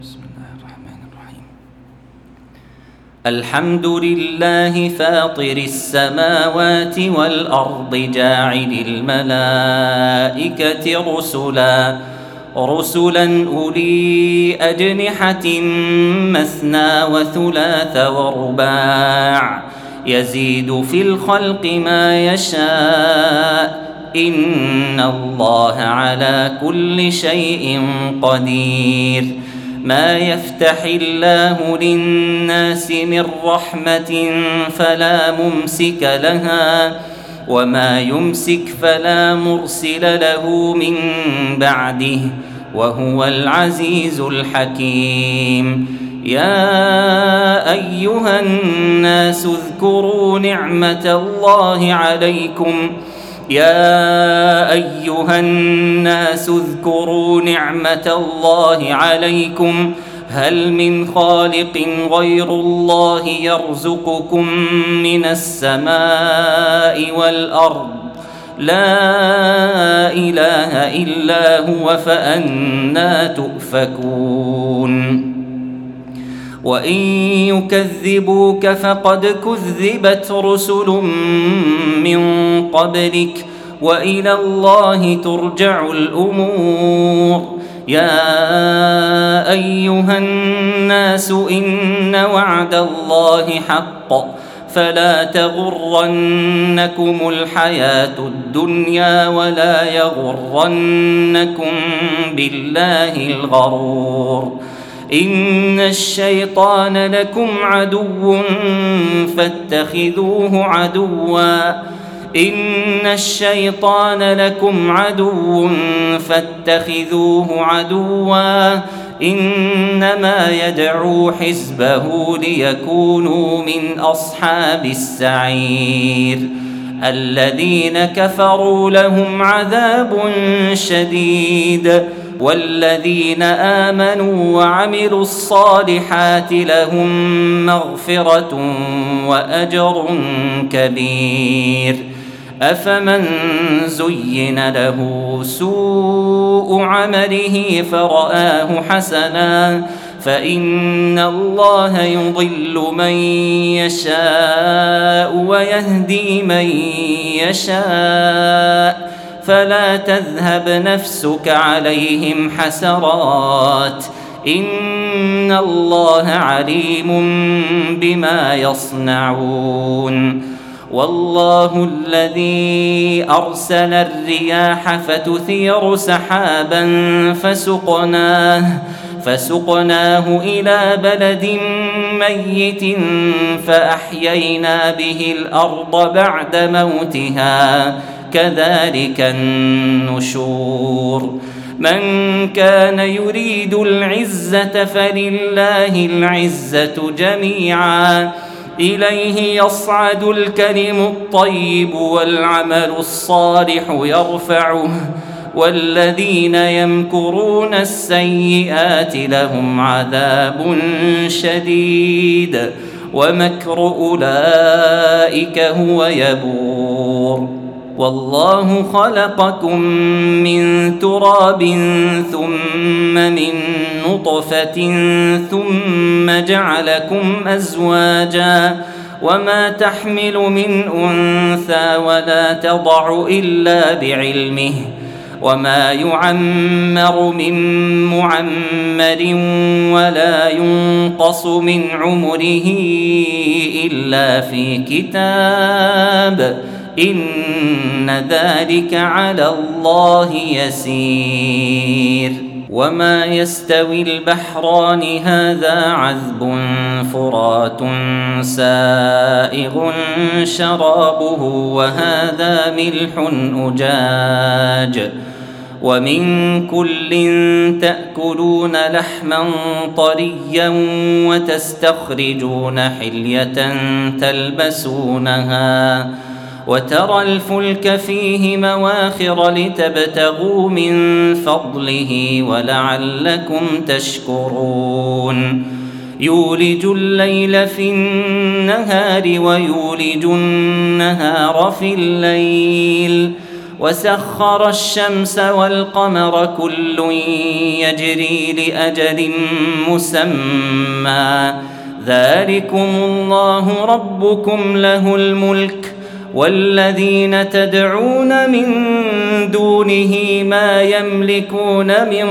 بسم الله الرحمن الرحيم. الحمد لله فاطر السماوات والأرض جاعل الملائكة رسلا أولي أجنحة مثنى وثلاث ورباع يزيد في الخلق ما يشاء إن الله على كل شيء قدير. ما يفتح الله للناس من رحمة فلا ممسك لها وما يمسك فلا مرسل له من بعده وهو العزيز الحكيم. يا أيها الناس اذكروا نعمة الله عليكم هل من خالق غير الله يرزقكم من السماء والأرض لا إله إلا هو فأنى تؤفكون. وإن يكذبوك فقد كذبت رسل من قبلك وإلى الله ترجع الأمور. يا أيها الناس إن وعد الله حق فلا تغرنكم الحياة الدنيا ولا يغرنكم بالله الغرور. إن الشيطان لكم عدو فاتخذوه عدوا إنما يدعو حزبه ليكونوا من أصحاب السعير. الذين كفروا لهم عذاب شديد والذين آمنوا وعملوا الصالحات لهم مغفرة وأجر كبير. أفمن زين له سوء عمله فرآه حسنا فإن الله يضل من يشاء ويهدي من يشاء فلا تذهب نفسك عليهم حسرات إن الله عليم بما يصنعون. والله الذي أرسل الرياح فتثير سحابا فسقناه إلى بلد ميت فأحيينا به الأرض بعد موتها كذلك النشور. من كان يريد العزة فلله العزة جميعا إليه يصعد الكلم الطيب والعمل الصالح يرفعه والذين يمكرون السيئات لهم عذاب شديد ومكر أولئك هو يبور. والله خلقكم من تراب ثم من نطفة ثم جعلكم أزواجا وما تحمل من أنثى ولا تضع إلا بعلمه وما يعمر من معمر ولا ينقص من عمره إلا في كتاب إن ذلك على الله يسير. وما يستوي البحران هذا عذب فرات سائغ شرابه وهذا ملح أجاج ومن كل تأكلون لحما طريا وتستخرجون حلية تلبسونها وترى الفلك فيه مواخر لتبتغوا من فضله ولعلكم تشكرون. يولج الليل في النهار ويولج النهار في الليل وسخر الشمس والقمر كل يجري لأجل مسمى ذلكم الله ربكم له الملك والذين تدعون من دونه ما يملكون من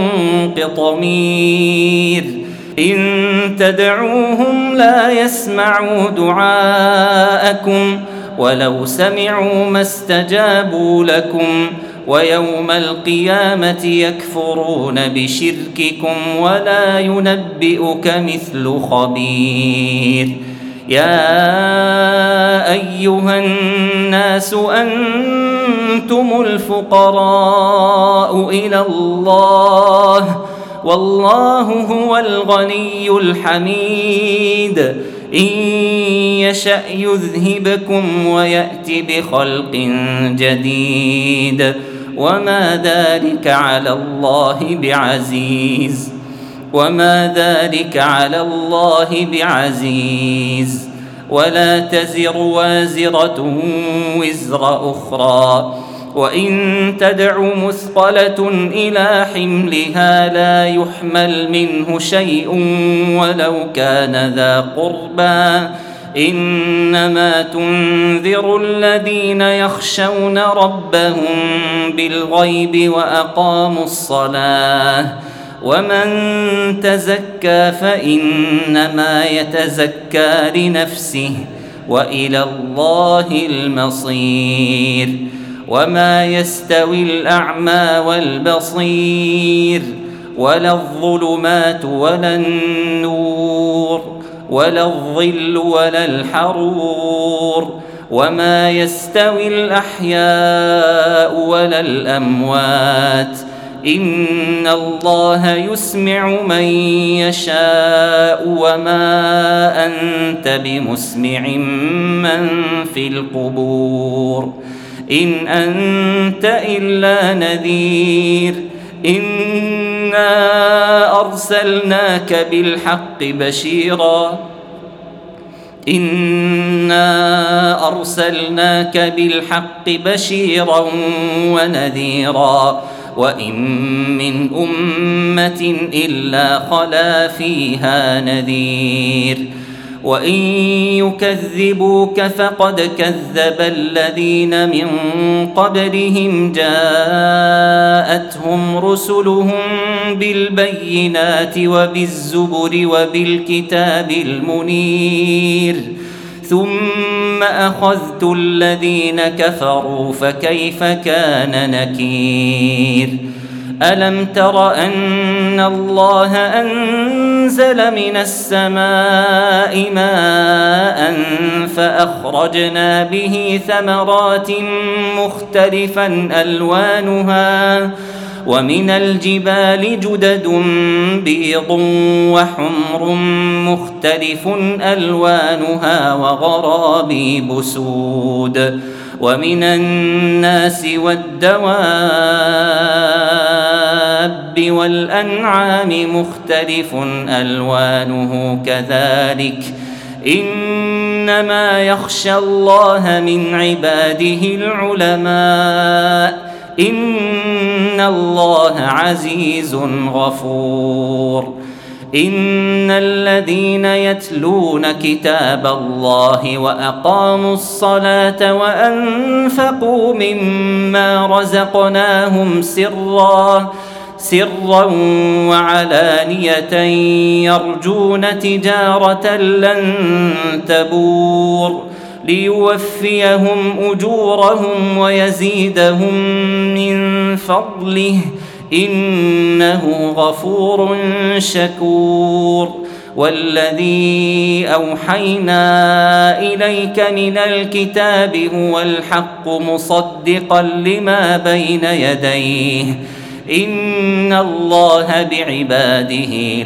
قطمير إن تدعوهم لا يسمعوا دعاءكم ولو سمعوا ما استجابوا لكم ويوم القيامة يكفرون بشرككم ولا ينبئك مثل خبير يا أيها الناس أنتم الفقراء إلى الله والله هو الغني الحميد إن يشأ يذهبكم ويأت بخلق جديد وما ذلك على الله بعزيز ولا تزر وازرة وزر أخرى وإن تدع مثقلة إلى حملها لا يحمل منه شيء ولو كان ذا قربى إنما تنذر الذين يخشون ربهم بالغيب وأقاموا الصلاة ومن تزكى فإنما يتزكى لنفسه وإلى الله المصير وما يستوي الأعمى والبصير ولا الظلمات ولا النور ولا الظل ولا الحرور وما يستوي الأحياء ولا الأموات إن الله يسمع من يشاء وما أنت بمسمع من في القبور إن أنت إلا نذير إنا أرسلناك بالحق بشيرا ونذيرا وإن من أمة إلا خلا فيها نذير وإن يكذبوك فقد كذب الذين من قبلهم جاءتهم رسلهم بالبينات وبالزبر وبالكتاب المنير ثم أخذت الذين كفروا فكيف كان نكير ألم تر أن الله أنزل من السماء ماء فأخرجنا به ثمرات مختلفا ألوانها ومن الجبال جدد بيض وحمر مختلف ألوانها وغرابيب سود ومن الناس والدواب والأنعام مختلف ألوانه كذلك إنما يخشى الله من عباده العلماء إن الله عزيز غفور إن الذين يتلون كتاب الله وأقاموا الصلاة وأنفقوا مما رزقناهم سرا وعلانية يرجون تجارة لن تبور ليوفيهم أجورهم ويزيدهم من فضله إنه غفور شكور والذي أوحينا إليك من الكتاب هو الحق مصدقا لما بين يديه إن الله بعباده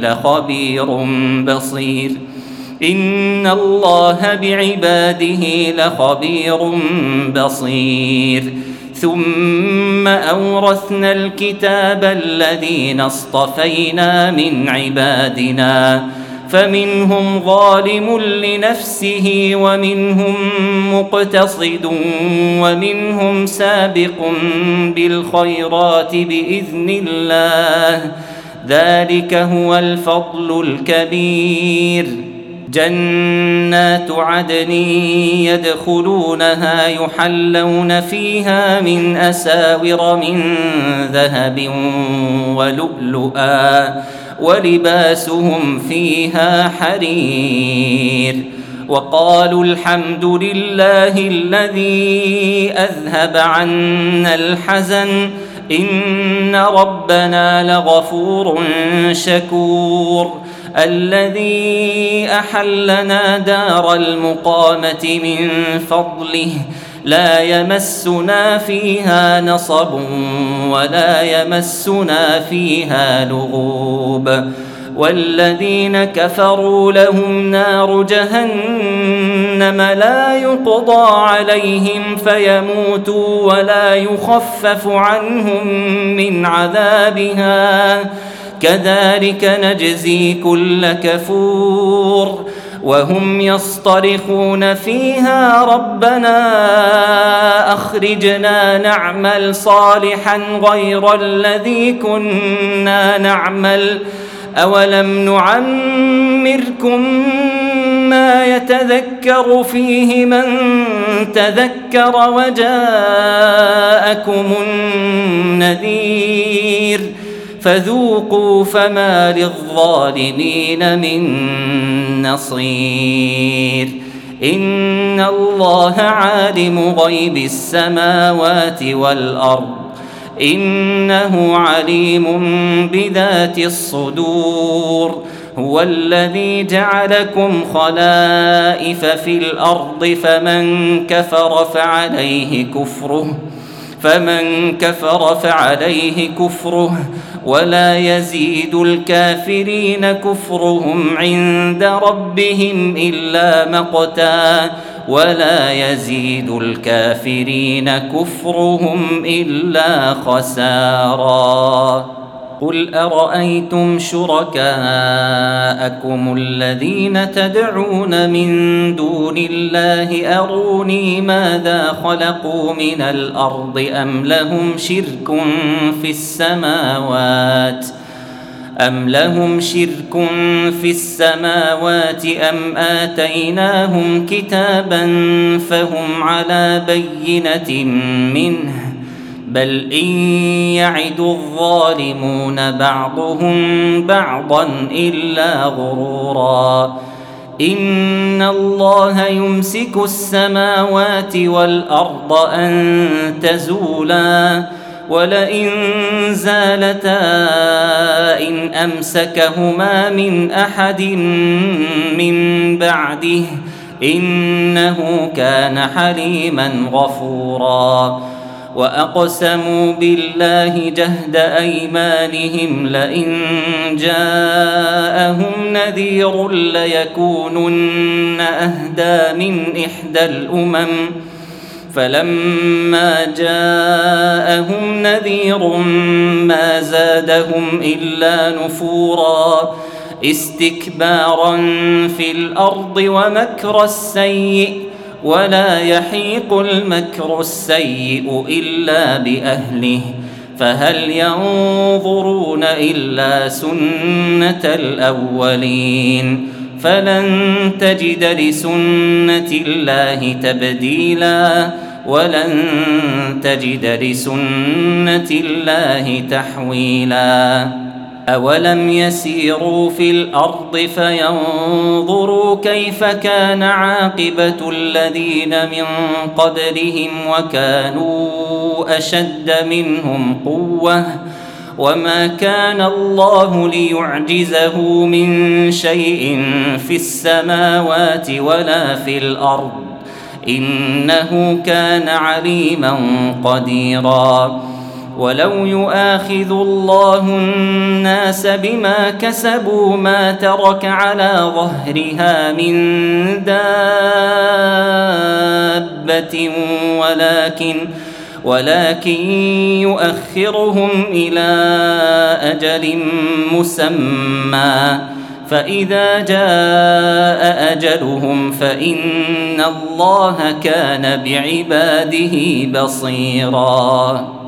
لخبير بصير ثم أورثنا الكتاب الذين اصطفينا من عبادنا فمنهم ظالم لنفسه ومنهم مقتصد ومنهم سابق بالخيرات بإذن الله، ذلك هو الفضل الكبير. جنات عدن يدخلونها يحلون فيها من أساور من ذهب ولؤلؤا ولباسهم فيها حرير. وقالوا الحمد لله الذي أذهب عنا الحزن إن ربنا لغفور شكور، الذي أحلنا دار المقامة من فضله لا يمسنا فيها نصب ولا يمسنا فيها لغوب. والذين كفروا لهم نار جهنم لا يقضى عليهم فيموتوا ولا يخفف عنهم من عذابها، كذلك نجزي كل كفور. وهم يصطرخون فيها ربنا أخرجنا نعمل صالحا غير الذي كنا نعمل أولم نعمركم ما يتذكر فيه من تذكر وجاءكم النذير فذوقوا فما للظالمين من نصير. إن الله عالم غيب السماوات والأرض إنه عليم بذات الصدور. هو الذي جعلكم خلائف في الأرض فمن كفر فعليه كفره ولا يزيد الكافرين كفرهم عند ربهم إلا مقتا ولا يزيد الكافرين كفرهم إلا خسارا. قل أرأيتم شركاءكم الذين تدعون من دون الله أروني ماذا خلقوا من الأرض أم لهم شرك في السماوات أم آتيناهم كتابا فهم على بينة منه بل إن يعد الظالمون بعضهم بعضا إلا غرورا. إن الله يمسك السماوات والأرض أن تزولا ولئن زالتا إن أمسكهما من أحد من بعده إنه كان حليما غفورا. وأقسموا بالله جهد أيمانهم لئن جاءهم نذير ليكونن أهدى من إحدى الأمم فلما جاءهم نذير ما زادهم إلا نفورا استكبارا في الأرض ومكر السيء ولا يحيق المكر السيء إلا بأهله فهل ينظرون إلا سنة الأولين فلن تجد لسنة الله تبديلا ولن تجد لسنة الله تحويلا. أولم يسيروا في الأرض فينظروا كيف كان عاقبة الذين من قبلهم وكانوا أشد منهم قوة وما كان الله ليعجزه من شيء في السماوات ولا في الأرض إنه كان عليما قديرا. ولو يؤاخذ الله الناس بما كسبوا ما ترك على ظهرها من دابة ولكن يؤخرهم إلى أجل مسمى فإذا جاء أجلهم فإن الله كان بعباده بصيراً